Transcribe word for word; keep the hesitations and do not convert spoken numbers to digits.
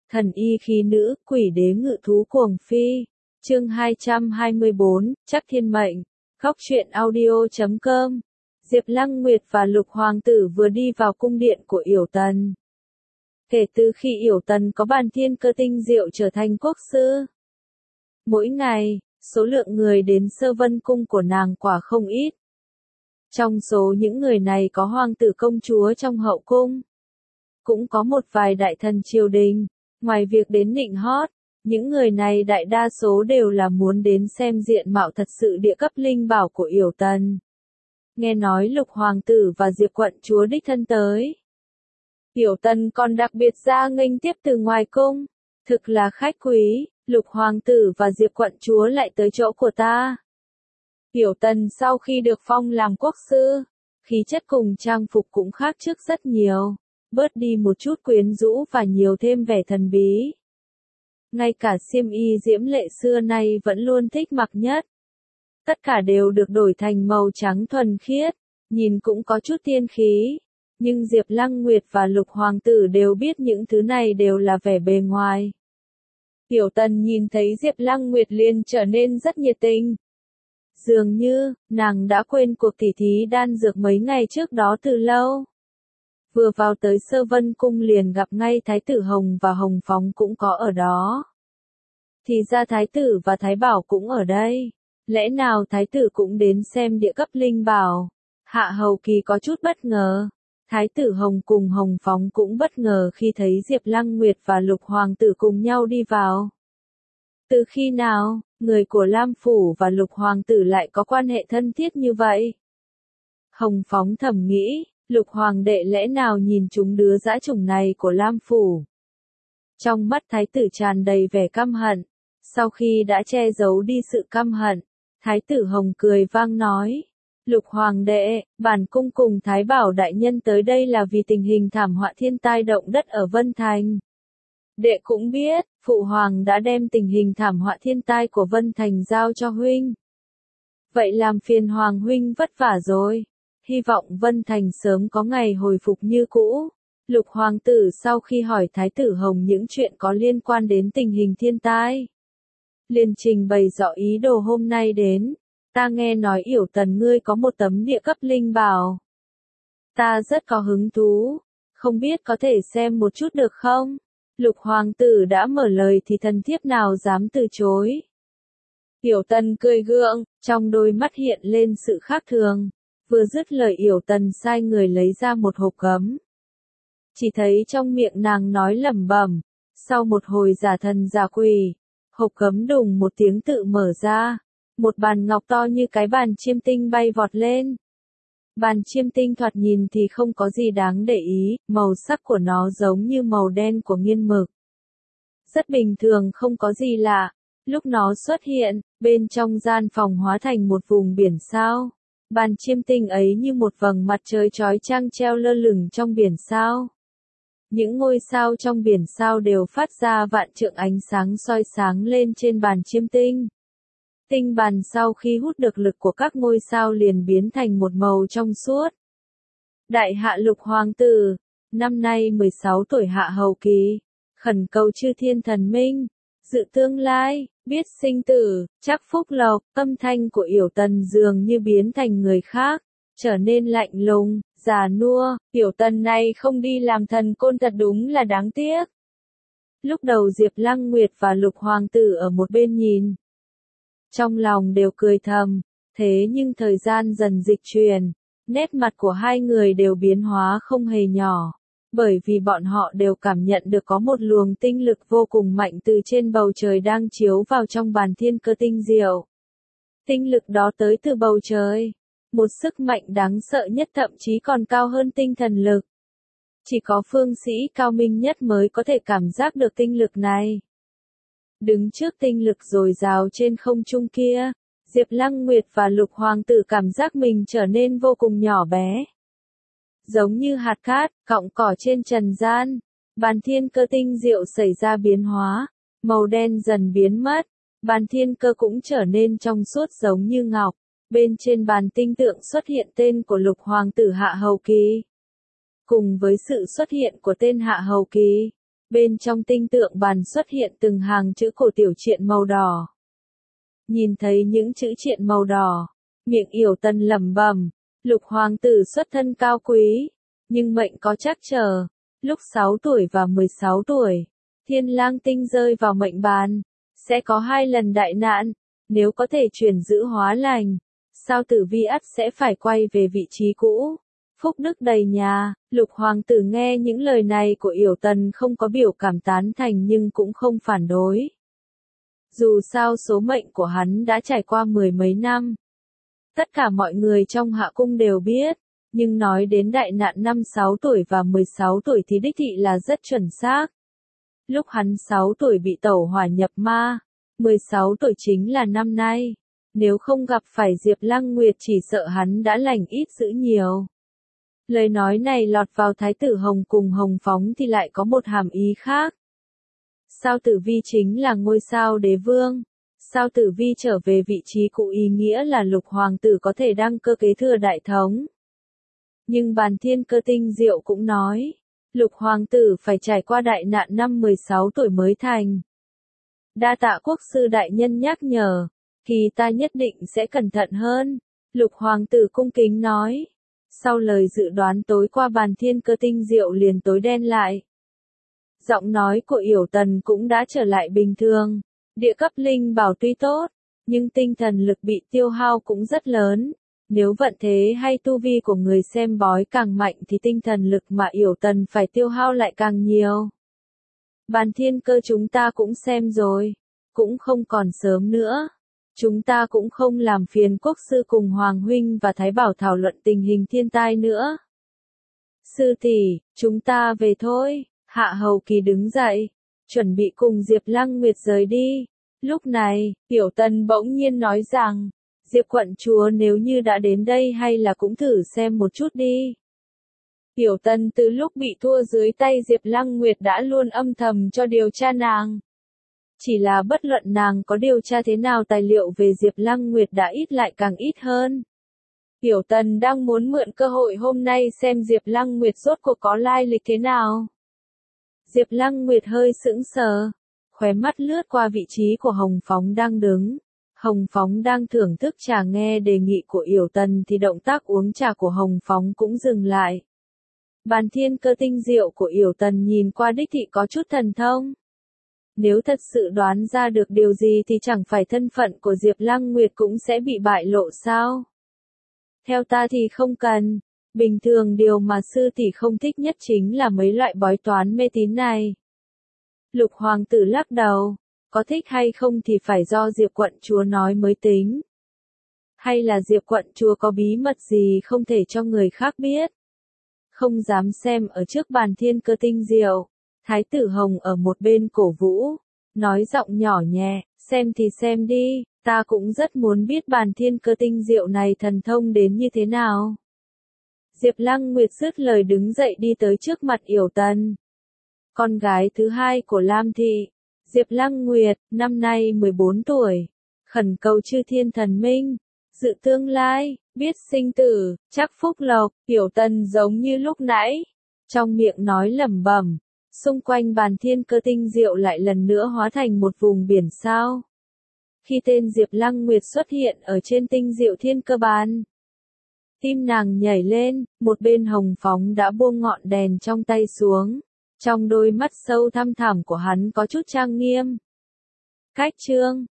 Thần y khí nữ, quỷ đế ngự thú cuồng phi. Chương hai trăm hai mươi bốn, chắc thiên mệnh. Góc truyện audio chấm com. Diệp Lăng Nguyệt và Lục Hoàng tử vừa đi vào cung điện của Yểu Tần. Kể từ khi Yểu Tần có bàn thiên cơ tinh diệu trở thành quốc sư, mỗi ngày, số lượng người đến Sơ Vân cung của nàng quả không ít. Trong số những người này có hoàng tử công chúa trong hậu cung, cũng có một vài đại thần triều đình. Ngoài việc đến nịnh hót, những người này đại đa số đều là muốn đến xem diện mạo thật sự địa cấp linh bảo của Yểu Tần. Nghe nói Lục Hoàng tử và Diệp quận chúa đích thân tới, Yểu Tần còn đặc biệt ra nghênh tiếp từ ngoài cung. Thực là khách quý, Lục Hoàng tử và Diệp quận chúa lại tới chỗ của ta. Yểu Tần sau khi được phong làm quốc sư, khí chất cùng trang phục cũng khác trước rất nhiều, bớt đi một chút quyến rũ và nhiều thêm vẻ thần bí. Ngay cả xiêm y diễm lệ xưa nay vẫn luôn thích mặc nhất, tất cả đều được đổi thành màu trắng thuần khiết, nhìn cũng có chút tiên khí. Nhưng Diệp Lăng Nguyệt và Lục Hoàng tử đều biết những thứ này đều là vẻ bề ngoài. Yểu Tần nhìn thấy Diệp Lăng Nguyệt liền trở nên rất nhiệt tình. Dường như, nàng đã quên cuộc tỉ thí đan dược mấy ngày trước đó từ lâu. Vừa vào tới Sơ Vân cung liền gặp ngay Thái tử Hồng và Hồng Phóng cũng có ở đó. Thì ra Thái tử và Thái Bảo cũng ở đây. Lẽ nào Thái tử cũng đến xem địa cấp linh bảo? Hạ Hầu Kỳ có chút bất ngờ. Thái tử Hồng cùng Hồng Phóng cũng bất ngờ khi thấy Diệp Lăng Nguyệt và Lục Hoàng tử cùng nhau đi vào. Từ khi nào, người của Lam Phủ và Lục Hoàng tử lại có quan hệ thân thiết như vậy? Hồng Phóng thầm nghĩ, Lục Hoàng đệ lẽ nào nhìn chúng đứa dã chủng này của Lam Phủ? Trong mắt Thái tử tràn đầy vẻ căm hận. Sau khi đã che giấu đi sự căm hận, Thái tử Hồng cười vang nói. Lục Hoàng đệ, bản cung cùng Thái Bảo đại nhân tới đây là vì tình hình thảm họa thiên tai động đất ở Vân Thành. Đệ cũng biết, Phụ Hoàng đã đem tình hình thảm họa thiên tai của Vân Thành giao cho huynh. Vậy làm phiền Hoàng huynh vất vả rồi. Hy vọng Vân Thành sớm có ngày hồi phục như cũ. Lục Hoàng tử sau khi hỏi Thái tử Hồng những chuyện có liên quan đến tình hình thiên tai, liền trình bày rõ ý đồ hôm nay đến. Ta nghe nói Yểu Tần ngươi có một tấm địa cấp linh bảo. Ta rất có hứng thú, không biết có thể xem một chút được không? Lục Hoàng tử đã mở lời thì thần thiếp nào dám từ chối. Yểu Tần cười gượng, trong đôi mắt hiện lên sự khác thường. Vừa dứt lời Yểu Tần sai người lấy ra một hộp gấm. Chỉ thấy trong miệng nàng nói lẩm bẩm, sau một hồi giả thần giả quỷ, hộp gấm đùng một tiếng tự mở ra. Một bàn ngọc to như cái bàn chiêm tinh bay vọt lên. Bàn chiêm tinh thoạt nhìn thì không có gì đáng để ý, màu sắc của nó giống như màu đen của nghiên mực. Rất bình thường, không có gì lạ. Lúc nó xuất hiện, bên trong gian phòng hóa thành một vùng biển sao. Bàn chiêm tinh ấy như một vầng mặt trời chói chang treo lơ lửng trong biển sao. Những ngôi sao trong biển sao đều phát ra vạn trượng ánh sáng soi sáng lên trên bàn chiêm tinh. Tinh bàn sau khi hút được lực của các ngôi sao liền biến thành một màu trong suốt. Đại hạ Lục Hoàng tử, năm nay mười sáu tuổi Hạ Hầu Kỳ, khẩn cầu chư thiên thần minh, dự tương lai, biết sinh tử, chắc phúc lộc. Âm thanh của Yểu Tần dường như biến thành người khác, trở nên lạnh lùng, già nua. Yểu Tần này không đi làm thần côn thật đúng là đáng tiếc. Lúc đầu Diệp Lăng Nguyệt và Lục Hoàng tử ở một bên nhìn, trong lòng đều cười thầm, thế nhưng thời gian dần dịch chuyển, nét mặt của hai người đều biến hóa không hề nhỏ, bởi vì bọn họ đều cảm nhận được có một luồng tinh lực vô cùng mạnh từ trên bầu trời đang chiếu vào trong bàn thiên cơ tinh diệu. Tinh lực đó tới từ bầu trời, một sức mạnh đáng sợ nhất thậm chí còn cao hơn tinh thần lực. Chỉ có phương sĩ cao minh nhất mới có thể cảm giác được tinh lực này. Đứng trước tinh lực dồi dào trên không trung kia, Diệp Lăng Nguyệt và Lục Hoàng tử cảm giác mình trở nên vô cùng nhỏ bé. Giống như hạt cát, cọng cỏ trên trần gian, bàn thiên cơ tinh diệu xảy ra biến hóa, màu đen dần biến mất, bàn thiên cơ cũng trở nên trong suốt giống như ngọc. Bên trên bàn tinh tượng xuất hiện tên của Lục Hoàng tử Hạ Hầu Kỳ. Cùng với sự xuất hiện của tên Hạ Hầu Kỳ, Bên trong tinh tượng bàn xuất hiện từng hàng chữ cổ tiểu triện màu đỏ. Nhìn thấy những chữ triện màu đỏ, miệng Yểu Tần lẩm bẩm, Lục hoàng tử xuất thân cao quý, nhưng mệnh có trắc trở. Lúc sáu tuổi và mười sáu tuổi, Thiên Lang tinh rơi vào mệnh bàn, sẽ có hai lần đại nạn, nếu có thể chuyển giữ hóa lành, sao Tử Vi ắt sẽ phải quay về vị trí cũ. Phúc đức đầy nhà. Lục hoàng tử nghe những lời này của Yểu Tần không có biểu cảm tán thành nhưng cũng không phản đối. Dù sao số mệnh của hắn đã trải qua mười mấy năm. Tất cả mọi người trong hạ cung đều biết, nhưng nói đến đại nạn năm sáu tuổi và mười sáu tuổi thì đích thị là rất chuẩn xác. Lúc hắn sáu tuổi bị tẩu hỏa nhập ma, mười sáu tuổi chính là năm nay. Nếu không gặp phải Diệp Lăng Nguyệt chỉ sợ hắn đã lành ít dữ nhiều. Lời nói này lọt vào Thái tử Hồng cùng Hồng Phóng thì lại có một hàm ý khác. Sao Tử Vi chính là ngôi sao đế vương. Sao Tử Vi trở về vị trí cũ ý nghĩa là Lục hoàng tử có thể đăng cơ kế thừa đại thống. Nhưng bàn thiên cơ tinh diệu cũng nói, Lục hoàng tử phải trải qua đại nạn năm mười sáu tuổi mới thành. Đa tạ quốc sư đại nhân nhắc nhở, thì ta nhất định sẽ cẩn thận hơn. Lục hoàng tử cung kính nói. Sau lời dự đoán tối qua bàn thiên cơ tinh diệu liền tối đen lại. Giọng nói của Yểu Tần cũng đã trở lại bình thường. Địa cấp linh bảo tuy tốt, nhưng tinh thần lực bị tiêu hao cũng rất lớn. Nếu vận thế hay tu vi của người xem bói càng mạnh thì tinh thần lực mà Yểu Tần phải tiêu hao lại càng nhiều. Bàn thiên cơ chúng ta cũng xem rồi, cũng không còn sớm nữa. Chúng ta cũng không làm phiền quốc sư cùng Hoàng huynh và Thái Bảo thảo luận tình hình thiên tai nữa. Sư tỷ, chúng ta về thôi. Hạ Hầu Kỳ đứng dậy, chuẩn bị cùng Diệp Lăng Nguyệt rời đi. Lúc này, Yểu Tần bỗng nhiên nói rằng, Diệp quận chúa nếu như đã đến đây hay là cũng thử xem một chút đi. Yểu Tần từ lúc bị thua dưới tay Diệp Lăng Nguyệt đã luôn âm thầm cho điều tra nàng. Chỉ là bất luận nàng có điều tra thế nào tài liệu về Diệp Lăng Nguyệt đã ít lại càng ít hơn. Yểu Tần đang muốn mượn cơ hội hôm nay xem Diệp Lăng Nguyệt rốt cuộc có lai lịch thế nào. Diệp Lăng Nguyệt hơi sững sờ, khóe mắt lướt qua vị trí của Hồng Phóng đang đứng. Hồng Phóng đang thưởng thức trà nghe đề nghị của Yểu Tần thì động tác uống trà của Hồng Phóng cũng dừng lại. Bàn thiên cơ tinh diệu của Yểu Tần nhìn qua đích thị có chút thần thông. Nếu thật sự đoán ra được điều gì thì chẳng phải thân phận của Diệp Lăng Nguyệt cũng sẽ bị bại lộ sao? Theo ta thì không cần. Bình thường điều mà sư tỷ không thích nhất chính là mấy loại bói toán mê tín này. Lục hoàng tử lắc đầu, có thích hay không thì phải do Diệp quận chúa nói mới tính. Hay là Diệp quận chúa có bí mật gì không thể cho người khác biết? Không dám xem ở trước bàn thiên cơ tinh diệu. Thái tử Hồng ở một bên cổ vũ, nói giọng nhỏ nhẹ, xem thì xem đi, ta cũng rất muốn biết bàn thiên cơ tinh diệu này thần thông đến như thế nào. Diệp Lăng Nguyệt dứt lời đứng dậy đi tới trước mặt Yểu Tần. Con gái thứ hai của Lam Thị, Diệp Lăng Nguyệt, năm nay mười bốn tuổi, khẩn cầu chư thiên thần minh, dự tương lai, biết sinh tử, chắc phúc lộc. Yểu Tần giống như lúc nãy, trong miệng nói lẩm bẩm. Xung quanh bàn thiên cơ tinh diệu lại lần nữa hóa thành một vùng biển sao. Khi tên Diệp Lăng Nguyệt xuất hiện ở trên tinh diệu thiên cơ bàn, tim nàng nhảy lên, một bên Hồng Phóng đã buông ngọn đèn trong tay xuống. Trong đôi mắt sâu thăm thẳm của hắn có chút trang nghiêm. Cách chương